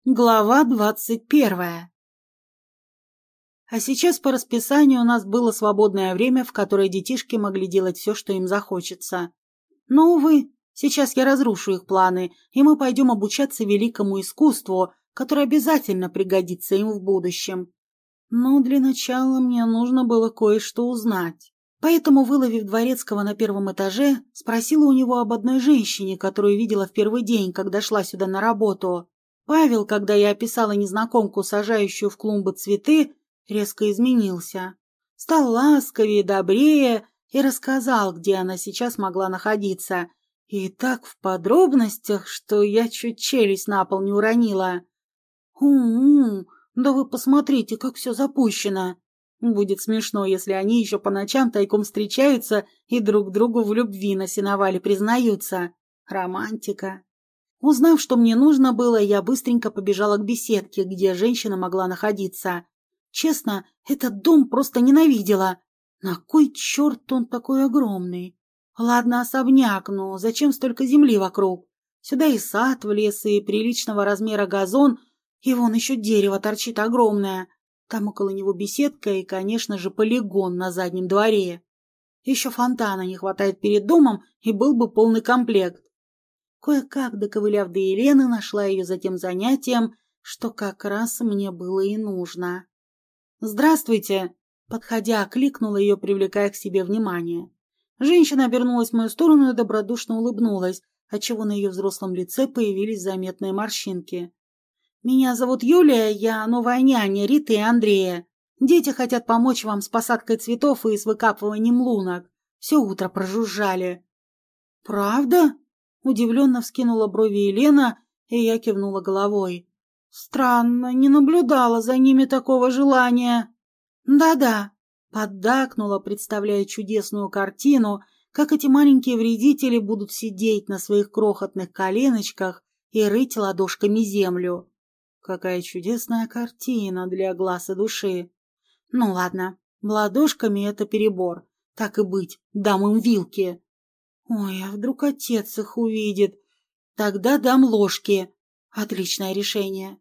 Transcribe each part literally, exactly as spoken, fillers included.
Глава двадцать первая. А сейчас по расписанию у нас было свободное время, в которое детишки могли делать все, что им захочется. Но, увы, сейчас я разрушу их планы, и мы пойдем обучаться великому искусству, которое обязательно пригодится им в будущем. Но для начала мне нужно было кое-что узнать. Поэтому, выловив дворецкого на первом этаже, спросила у него об одной женщине, которую видела в первый день, когда шла сюда на работу. Павел, когда я описала незнакомку, сажающую в клумбы цветы, резко изменился. Стал ласковее, добрее и рассказал, где она сейчас могла находиться. И так в подробностях, что я чуть челюсть на пол не уронила. «У-у, да вы посмотрите, как все запущено!» Будет смешно, если они еще по ночам тайком встречаются и друг другу в любви на сеновале признаются. Романтика. Узнав, что мне нужно было, я быстренько побежала к беседке, где женщина могла находиться. Честно, этот дом просто ненавидела. На кой черт он такой огромный? Ладно, особняк, но зачем столько земли вокруг? Сюда и сад влез, и приличного размера газон, и вон еще дерево торчит огромное. Там около него беседка и, конечно же, полигон на заднем дворе. Еще фонтана не хватает перед домом, и был бы полный комплект. Кое-как, доковыляв до Елены, нашла ее за тем занятием, что как раз мне было и нужно. «Здравствуйте!» Подходя, окликнула ее, привлекая к себе внимание. Женщина обернулась в мою сторону и добродушно улыбнулась, отчего на ее взрослом лице появились заметные морщинки. «Меня зовут Юлия, я новая няня Риты и Андрея. Дети хотят помочь вам с посадкой цветов и с выкапыванием лунок. Все утро прожужжали». «Правда?» Удивленно вскинула брови Елена, и я кивнула головой. «Странно, не наблюдала за ними такого желания». «Да-да», — поддакнула, представляя чудесную картину, как эти маленькие вредители будут сидеть на своих крохотных коленочках и рыть ладошками землю. Какая чудесная картина для глаз и души. Ну ладно, ладошками это перебор. Так и быть, дам им вилки. Ой, а вдруг отец их увидит? Тогда дам ложки. Отличное решение.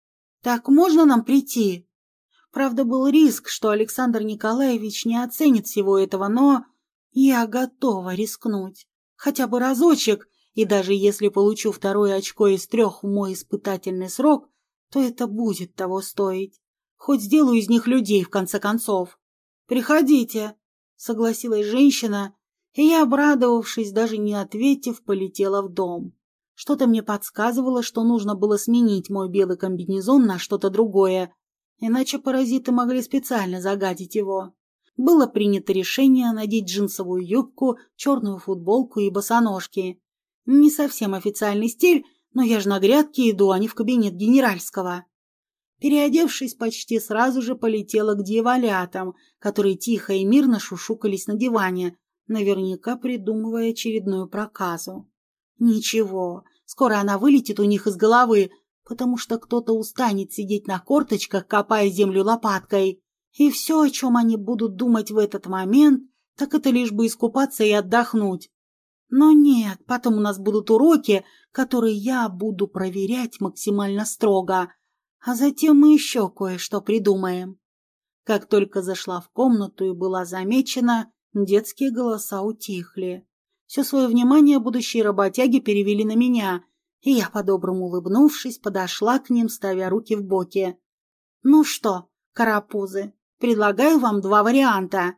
Так можно нам прийти? Правда, был риск, что Александр Николаевич не оценит всего этого, но я готова рискнуть. Хотя бы разочек, и даже если получу второе очко из трех в мой испытательный срок, то это будет того стоить. Хоть сделаю из них людей, в конце концов. «Приходите», — согласилась женщина, и я, обрадовавшись, даже не ответив, полетела в дом. Что-то мне подсказывало, что нужно было сменить мой белый комбинезон на что-то другое, иначе паразиты могли специально загадить его. Было принято решение надеть джинсовую юбку, черную футболку и босоножки. Не совсем официальный стиль, но я же на грядке иду, а не в кабинет генеральского. Переодевшись, почти сразу же полетела к дьяволятам, которые тихо и мирно шушукались на диване, наверняка придумывая очередную проказу. Ничего, скоро она вылетит у них из головы, потому что кто-то устанет сидеть на корточках, копая землю лопаткой, и все, о чем они будут думать в этот момент, так это лишь бы искупаться и отдохнуть. Но нет, потом у нас будут уроки, которые я буду проверять максимально строго, а затем мы еще кое-что придумаем. Как только зашла в комнату и была замечена, детские голоса утихли. Все свое внимание будущие работяги перевели на меня, и я, по-доброму улыбнувшись, подошла к ним, ставя руки в боки. «Ну что, карапузы, предлагаю вам два варианта».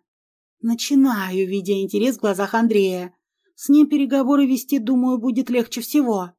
Начинаю, видя интерес в глазах Андрея. С ним переговоры вести, думаю, будет легче всего.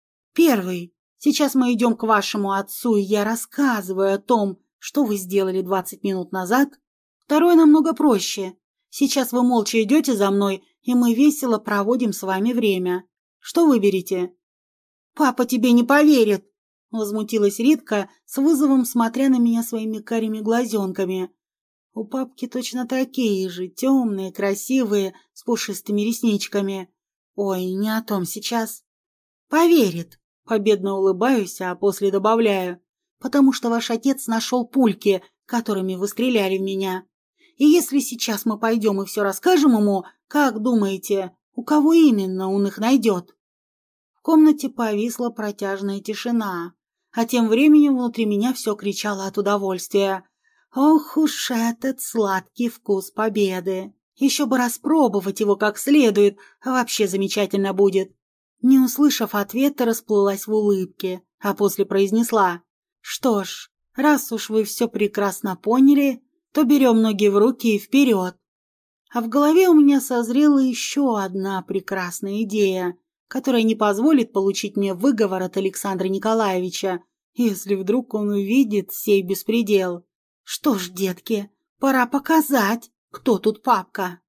Первый. Сейчас мы идем к вашему отцу, и я рассказываю о том, что вы сделали двадцать минут назад. Второй намного проще. Сейчас вы молча идете за мной, и мы весело проводим с вами время. Что выберете? «Папа тебе не поверит», — возмутилась Ритка, с вызовом смотря на меня своими карими глазенками. У папки точно такие же, темные, красивые, с пушистыми ресничками. Ой, не о том сейчас. «Поверит», — победно улыбаюсь, а после добавляю, «потому что ваш отец нашел пульки, которыми вы стреляли в меня. И если сейчас мы пойдем и все расскажем ему, как думаете, у кого именно он их найдет?» В комнате повисла протяжная тишина, А тем временем внутри меня все кричало от удовольствия. Ох уж этот сладкий вкус победы! Еще бы распробовать его как следует, вообще замечательно будет. Не услышав ответа, расплылась в улыбке, а после произнесла: «Что ж, раз уж вы все прекрасно поняли, то берем ноги в руки и вперед». А в голове у меня созрела еще одна прекрасная идея, которая не позволит получить мне выговор от Александра Николаевича, если вдруг он увидит сей беспредел. Что ж, детки, пора показать, кто тут папка.